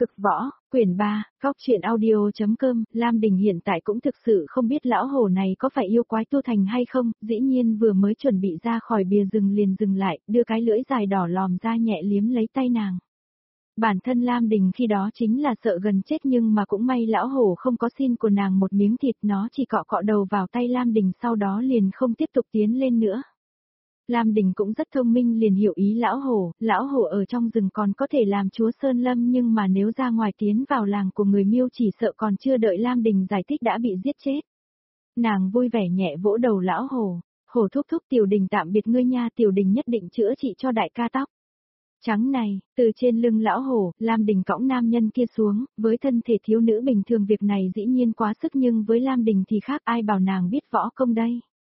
Cực võ, quyển 3, góc truyện audio.com, Lam Đình hiện tại cũng thực sự không biết lão hổ này có phải yêu quái tu thành hay không, dĩ nhiên vừa mới chuẩn bị ra khỏi bìa rừng liền dừng lại, đưa cái lưỡi dài đỏ lòm ra nhẹ liếm lấy tay nàng. Bản thân Lam Đình khi đó chính là sợ gần chết nhưng mà cũng may lão hổ không có xin của nàng một miếng thịt, nó chỉ cọ cọ đầu vào tay Lam Đình sau đó liền không tiếp tục tiến lên nữa. Lam Đình cũng rất thông minh liền hiểu ý lão hổ ở trong rừng còn có thể làm chúa Sơn Lâm nhưng mà nếu ra ngoài tiến vào làng của người Miêu chỉ sợ còn chưa đợi Lam Đình giải thích đã bị giết chết. Nàng vui vẻ nhẹ vỗ đầu lão hổ, hổ thúc thúc Tiểu Đình tạm biệt ngươi nha, Tiểu Đình nhất định chữa trị cho đại ca tóc trắng này. Từ trên lưng lão hổ, Lam Đình cõng nam nhân kia xuống, với thân thể thiếu nữ bình thường việc này dĩ nhiên quá sức nhưng với Lam Đình thì khác, ai bảo nàng biết võ công đây.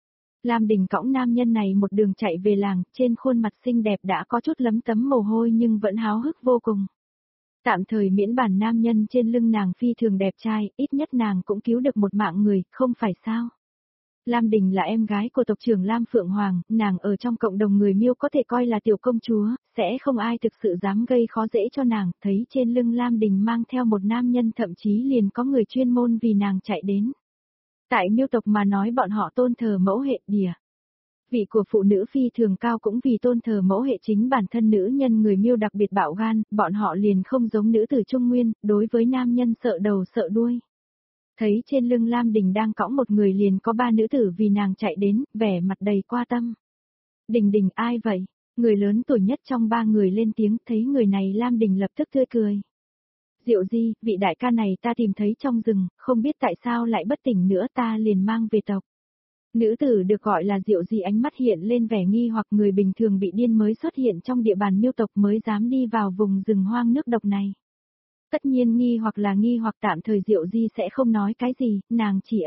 Lam Đình cõng nam nhân này một đường chạy về làng, trên khuôn mặt xinh đẹp đã có chút lấm tấm mồ hôi nhưng vẫn háo hức vô cùng. Tạm thời miễn bản nam nhân trên lưng nàng phi thường đẹp trai, ít nhất nàng cũng cứu được một mạng người, không phải sao. Lam Đình là em gái của tộc trưởng Lam Phượng Hoàng, nàng ở trong cộng đồng người Miêu có thể coi là tiểu công chúa, sẽ không ai thực sự dám gây khó dễ cho nàng, thấy trên lưng Lam Đình mang theo một nam nhân thậm chí liền có người chuyên môn vì nàng chạy đến. Tại Miêu tộc mà nói bọn họ tôn thờ mẫu hệ địa. Vị của phụ nữ phi thường cao cũng vì tôn thờ mẫu hệ, chính bản thân nữ nhân người Miêu đặc biệt bạo gan, bọn họ liền không giống nữ tử Trung Nguyên, đối với nam nhân sợ đầu sợ đuôi. Thấy trên lưng Lam Đình đang cõng một người liền có 3 nữ tử vì nàng chạy đến, vẻ mặt đầy qua tâm. Đình Đình ai vậy? Người lớn tuổi nhất trong 3 người lên tiếng, thấy người này Lam Đình lập tức tươi cười. Diệu Di, vị đại ca này ta tìm thấy trong rừng, không biết tại sao lại bất tỉnh nữa, ta liền mang về tộc. Nữ tử được gọi là Diệu Di ánh mắt hiện lên vẻ nghi hoặc, người bình thường bị điên mới xuất hiện trong địa bàn Miêu tộc mới dám đi vào vùng rừng hoang nước độc này. Tất nhiên nghi hoặc tạm thời Diệu Di sẽ không nói cái gì, nàng chỉ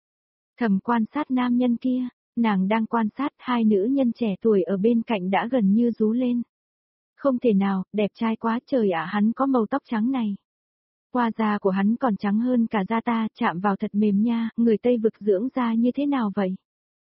thầm quan sát nam nhân kia, nàng đang quan sát 2 nữ nhân trẻ tuổi ở bên cạnh đã gần như rú lên. Không thể nào, đẹp trai quá trời ạ, hắn có màu tóc trắng này. Qua da của hắn còn trắng hơn cả da ta, chạm vào thật mềm nha, người Tây Vực dưỡng da như thế nào vậy?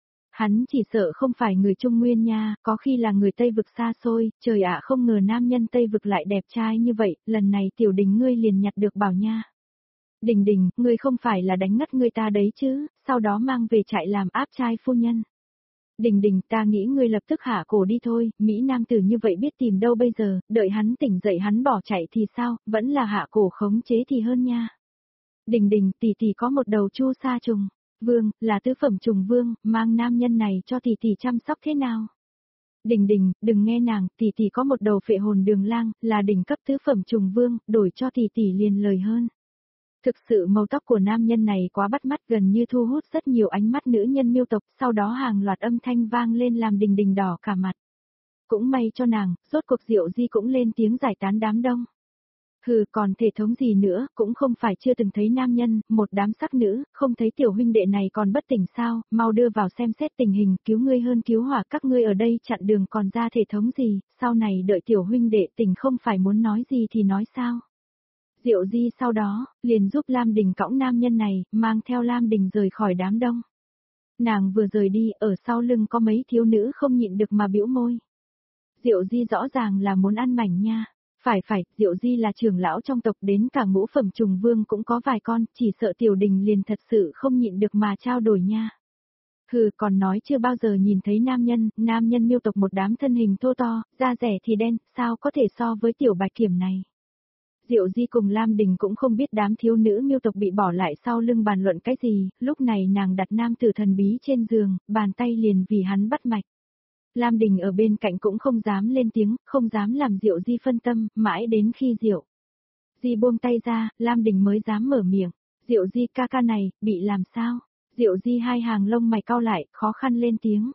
Hắn chỉ sợ không phải người Trung Nguyên nha, có khi là người Tây Vực xa xôi, trời ạ, không ngờ nam nhân Tây Vực lại đẹp trai như vậy, lần này Tiểu Đình ngươi liền nhặt được bảo nha. Đình Đình, ngươi không phải là đánh ngất người ta đấy chứ, sau đó mang về trại làm áp trai phu nhân. Đình Đình, ta nghĩ ngươi lập tức hạ cổ đi thôi, Mỹ nam tử như vậy biết tìm đâu bây giờ, đợi hắn tỉnh dậy hắn bỏ chạy thì sao, vẫn là hạ cổ khống chế thì hơn nha. Đình Đình, tỷ tỷ có một đầu chu sa trùng, vương, là tứ phẩm trùng vương, mang nam nhân này cho tỷ tỷ chăm sóc thế nào? Đình Đình, đừng nghe nàng, tỷ tỷ có một đầu phệ hồn đường lang, là đỉnh cấp tứ phẩm trùng vương, đổi cho tỷ tỷ liền lời hơn. Thực sự màu tóc của nam nhân này quá bắt mắt, gần như thu hút rất nhiều ánh mắt nữ nhân Miêu tộc, sau đó hàng loạt âm thanh vang lên làm Đình Đình đỏ cả mặt. Cũng may cho nàng, rốt cuộc Diệu Di cũng lên tiếng giải tán đám đông. Hừ, còn thể thống gì nữa, cũng không phải chưa từng thấy nam nhân, một đám sắc nữ, không thấy tiểu huynh đệ này còn bất tỉnh sao, mau đưa vào xem xét tình hình, cứu ngươi hơn cứu hỏa, các ngươi ở đây chặn đường còn ra thể thống gì, sau này đợi tiểu huynh đệ tỉnh không phải muốn nói gì thì nói sao. Diệu Di sau đó, liền giúp Lam Đình cõng nam nhân này, mang theo Lam Đình rời khỏi đám đông. Nàng vừa rời đi, ở sau lưng có mấy thiếu nữ không nhịn được mà bĩu môi. Diệu Di rõ ràng là muốn ăn mảnh nha. Phải, Diệu Di là trưởng lão trong tộc, đến cả ngũ phẩm trùng vương cũng có vài con, chỉ sợ Tiểu Đình liền thật sự không nhịn được mà trao đổi nha. Hừ, còn nói chưa bao giờ nhìn thấy nam nhân Miêu tộc một đám thân hình thô to, da rẻ thì đen, sao có thể so với tiểu bạch kiểm này. Diệu Di cùng Lam Đình cũng không biết đám thiếu nữ Miêu tộc bị bỏ lại sau lưng bàn luận cái gì, lúc này nàng đặt nam tử thần bí trên giường, bàn tay liền vì hắn bắt mạch. Lam Đình ở bên cạnh cũng không dám lên tiếng, không dám làm Diệu Di phân tâm, mãi đến khi Diệu Di buông tay ra, Lam Đình mới dám mở miệng. Diệu Di ca ca này, bị làm sao? Diệu Di hai hàng lông mày cau lại, khó khăn lên tiếng.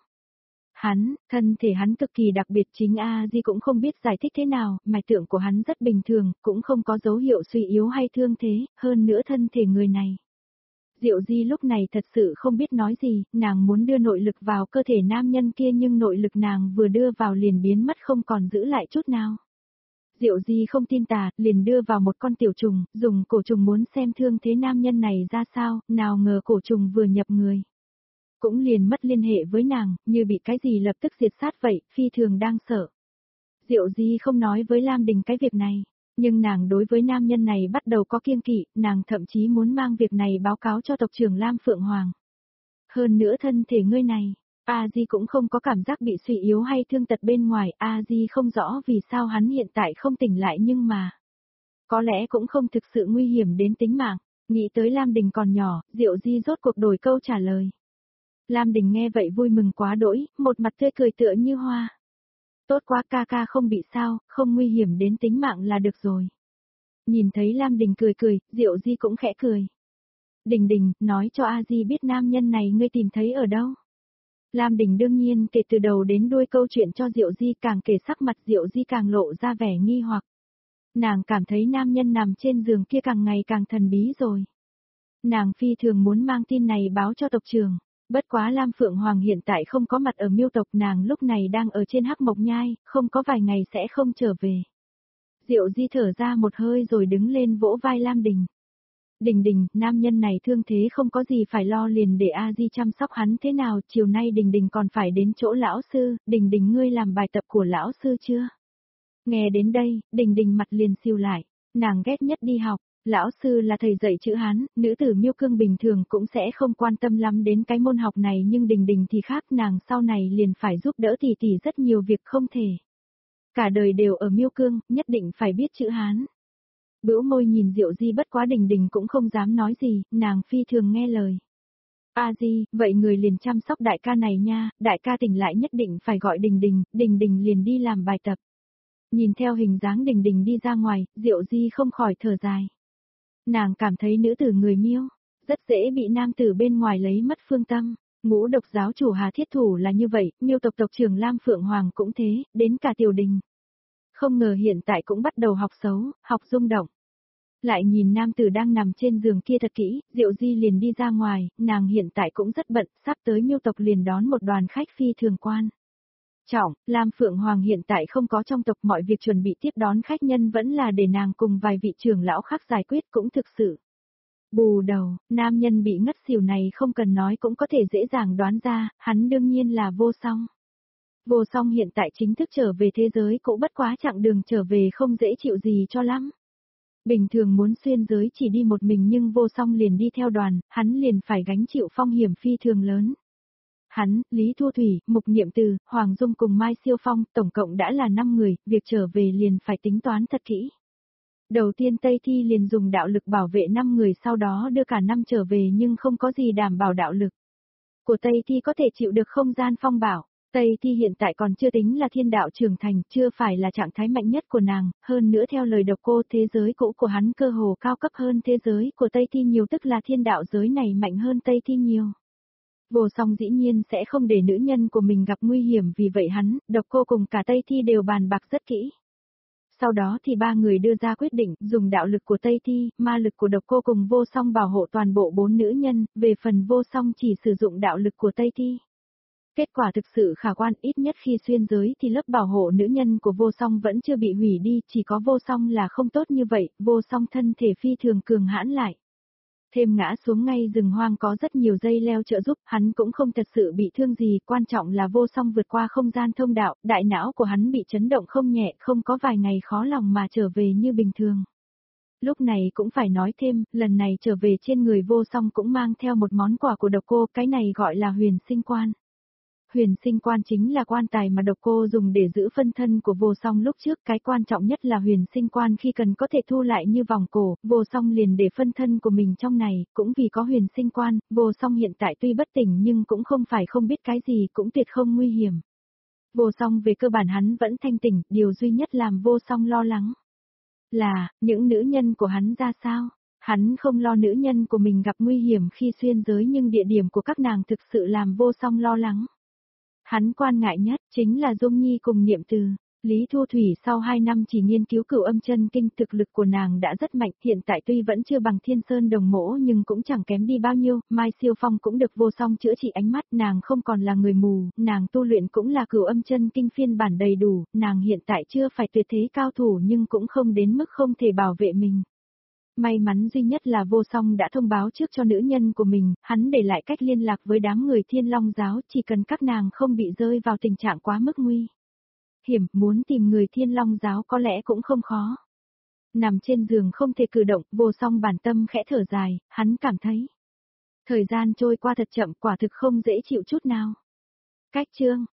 Thân thể hắn cực kỳ đặc biệt, chính Di cũng không biết giải thích thế nào, mạch tượng của hắn rất bình thường, cũng không có dấu hiệu suy yếu hay thương thế, hơn nữa thân thể người này. Diệu Di lúc này thật sự không biết nói gì, nàng muốn đưa nội lực vào cơ thể nam nhân kia nhưng nội lực nàng vừa đưa vào liền biến mất không còn giữ lại chút nào. Diệu Di không tin tà, liền đưa vào một con tiểu trùng, dùng cổ trùng muốn xem thương thế nam nhân này ra sao, nào ngờ cổ trùng vừa nhập người. Cũng liền mất liên hệ với nàng, như bị cái gì lập tức diệt sát vậy, phi thường đang sợ. Diệu Di không nói với Lam Đình cái việc này. Nhưng nàng đối với nam nhân này bắt đầu có kiêng kỵ, nàng thậm chí muốn mang việc này báo cáo cho tộc trưởng Lam Phượng Hoàng. Hơn nữa thân thể ngươi này, A Di cũng không có cảm giác bị suy yếu hay thương tật bên ngoài, A Di không rõ vì sao hắn hiện tại không tỉnh lại nhưng mà có lẽ cũng không thực sự nguy hiểm đến tính mạng. Nghĩ tới Lam Đình còn nhỏ, Diệu Di rốt cuộc đổi câu trả lời. Lam Đình nghe vậy vui mừng quá đỗi, một mặt tươi cười tựa như hoa. Tốt quá, ca ca không bị sao, không nguy hiểm đến tính mạng là được rồi. Nhìn thấy Lam Đình cười cười, Diệu Di cũng khẽ cười. Đình Đình, nói cho A Di biết nam nhân này ngươi tìm thấy ở đâu. Lam Đình đương nhiên kể từ đầu đến đuôi câu chuyện cho Diệu Di, càng kể sắc mặt Diệu Di càng lộ ra vẻ nghi hoặc. Nàng cảm thấy nam nhân nằm trên giường kia càng ngày càng thần bí rồi. Nàng phi thường muốn mang tin này báo cho tộc trưởng. Bất quá Lam Phượng Hoàng hiện tại không có mặt ở Miêu tộc, nàng lúc này đang ở trên Hắc Mộc Nhai, không có vài ngày sẽ không trở về. Diệu Di thở ra một hơi rồi đứng lên vỗ vai Lam Đình. Đình Đình, nam nhân này thương thế không có gì phải lo, liền để A Di chăm sóc hắn thế nào, chiều nay Đình Đình còn phải đến chỗ lão sư, Đình Đình ngươi làm bài tập của lão sư chưa? Nghe đến đây, Đình Đình mặt liền siêu lại, nàng ghét nhất đi học, lão sư là thầy dạy chữ Hán, nữ tử Miêu Cương bình thường cũng sẽ không quan tâm lắm đến cái môn học này nhưng Đình Đình thì khác, nàng sau này liền phải giúp đỡ tỷ tỷ rất nhiều việc không thể. Cả đời đều ở Miêu Cương, nhất định phải biết chữ Hán. Bĩu môi nhìn Diệu Di, bất quá Đình Đình cũng không dám nói gì, nàng phi thường nghe lời. A Di, vậy người liền chăm sóc đại ca này nha, đại ca tỉnh lại nhất định phải gọi Đình Đình, Đình Đình liền đi làm bài tập. Nhìn theo hình dáng Đình Đình đi ra ngoài, Diệu Di không khỏi thở dài. Nàng cảm thấy nữ tử người Miêu rất dễ bị nam tử bên ngoài lấy mất phương tâm. Ngũ độc giáo chủ Hà Thiết Thủ là như vậy, Miêu tộc tộc trưởng Lam Phượng Hoàng cũng thế, đến cả Tiểu Đình. Không ngờ hiện tại cũng bắt đầu học xấu, học rung động. Lại nhìn nam tử đang nằm trên giường kia thật kỹ, Diệu Di liền đi ra ngoài, nàng hiện tại cũng rất bận, sắp tới Miêu tộc liền đón một đoàn khách phi thường quan trọng, Lam Phượng Hoàng hiện tại không có trong tộc, mọi việc chuẩn bị tiếp đón khách nhân vẫn là để nàng cùng vài vị trưởng lão khác giải quyết, cũng thực sự. Bù đầu, nam nhân bị ngất xỉu này không cần nói cũng có thể dễ dàng đoán ra, hắn đương nhiên là Vô Song. Vô Song hiện tại chính thức trở về thế giới cũ, bất quá chặng đường trở về không dễ chịu gì cho lắm. Bình thường muốn xuyên giới chỉ đi một mình nhưng Vô Song liền đi theo đoàn, hắn liền phải gánh chịu phong hiểm phi thường lớn. Hắn, Lý Thu Thủy, Mục Niệm Từ, Hoàng Dung cùng Mai Siêu Phong, tổng cộng đã là 5 người, việc trở về liền phải tính toán thật kỹ. Đầu tiên Tây Thi liền dùng đạo lực bảo vệ 5 người, sau đó đưa cả 5 trở về nhưng không có gì đảm bảo đạo lực của Tây Thi có thể chịu được không gian phong bảo. Tây Thi hiện tại còn chưa tính là thiên đạo trưởng thành, chưa phải là trạng thái mạnh nhất của nàng, hơn nữa theo lời Độc Cô, thế giới cũ của hắn cơ hồ cao cấp hơn thế giới của Tây Thi nhiều, tức là thiên đạo giới này mạnh hơn Tây Thi nhiều. Vô Song dĩ nhiên sẽ không để nữ nhân của mình gặp nguy hiểm, vì vậy hắn, Độc Cô cùng cả Tây Thi đều bàn bạc rất kỹ. Sau đó thì ba người đưa ra quyết định, dùng đạo lực của Tây Thi, ma lực của Độc Cô cùng Vô Song bảo hộ toàn bộ 4 nữ nhân, về phần Vô Song chỉ sử dụng đạo lực của Tây Thi. Kết quả thực sự khả quan, ít nhất khi xuyên giới thì lớp bảo hộ nữ nhân của Vô Song vẫn chưa bị hủy đi, chỉ có Vô Song là không tốt như vậy, Vô Song thân thể phi thường cường hãn lại. Thêm ngã xuống ngay rừng hoang có rất nhiều dây leo trợ giúp, hắn cũng không thật sự bị thương gì, quan trọng là Vô Song vượt qua không gian thông đạo, đại não của hắn bị chấn động không nhẹ, không có vài ngày khó lòng mà trở về như bình thường. Lúc này cũng phải nói thêm, lần này trở về trên người Vô Song cũng mang theo một món quà của Độc Cô, cái này gọi là huyền sinh quan. Huyền sinh quan chính là quan tài mà Độc Cô dùng để giữ phân thân của Vô Song lúc trước, cái quan trọng nhất là huyền sinh quan khi cần có thể thu lại như vòng cổ, Vô Song liền để phân thân của mình trong này, cũng vì có huyền sinh quan, Vô Song hiện tại tuy bất tỉnh nhưng cũng không phải không biết cái gì, cũng tuyệt không nguy hiểm. Vô Song về cơ bản hắn vẫn thanh tỉnh, điều duy nhất làm Vô Song lo lắng là, những nữ nhân của hắn ra sao? Hắn không lo nữ nhân của mình gặp nguy hiểm khi xuyên giới nhưng địa điểm của các nàng thực sự làm Vô Song lo lắng. Hắn quan ngại nhất chính là Dung Nhi cùng Niệm Từ. Lý Thu Thủy sau 2 năm chỉ nghiên cứu Cửu Âm Chân Kinh, thực lực của nàng đã rất mạnh, hiện tại tuy vẫn chưa bằng Thiên Sơn Đồng Mỗ nhưng cũng chẳng kém đi bao nhiêu, Mai Siêu Phong cũng được Vô Song chữa trị ánh mắt, nàng không còn là người mù, nàng tu luyện cũng là Cửu Âm Chân Kinh phiên bản đầy đủ, nàng hiện tại chưa phải tuyệt thế cao thủ nhưng cũng không đến mức không thể bảo vệ mình. May mắn duy nhất là Vô Song đã thông báo trước cho nữ nhân của mình, hắn để lại cách liên lạc với đám người Thiên Long giáo, chỉ cần các nàng không bị rơi vào tình trạng quá mức nguy hiểm, muốn tìm người Thiên Long giáo có lẽ cũng không khó. Nằm trên giường không thể cử động, Vô Song bản tâm khẽ thở dài, hắn cảm thấy. Thời gian trôi qua thật chậm, quả thực không dễ chịu chút nào. Cách chương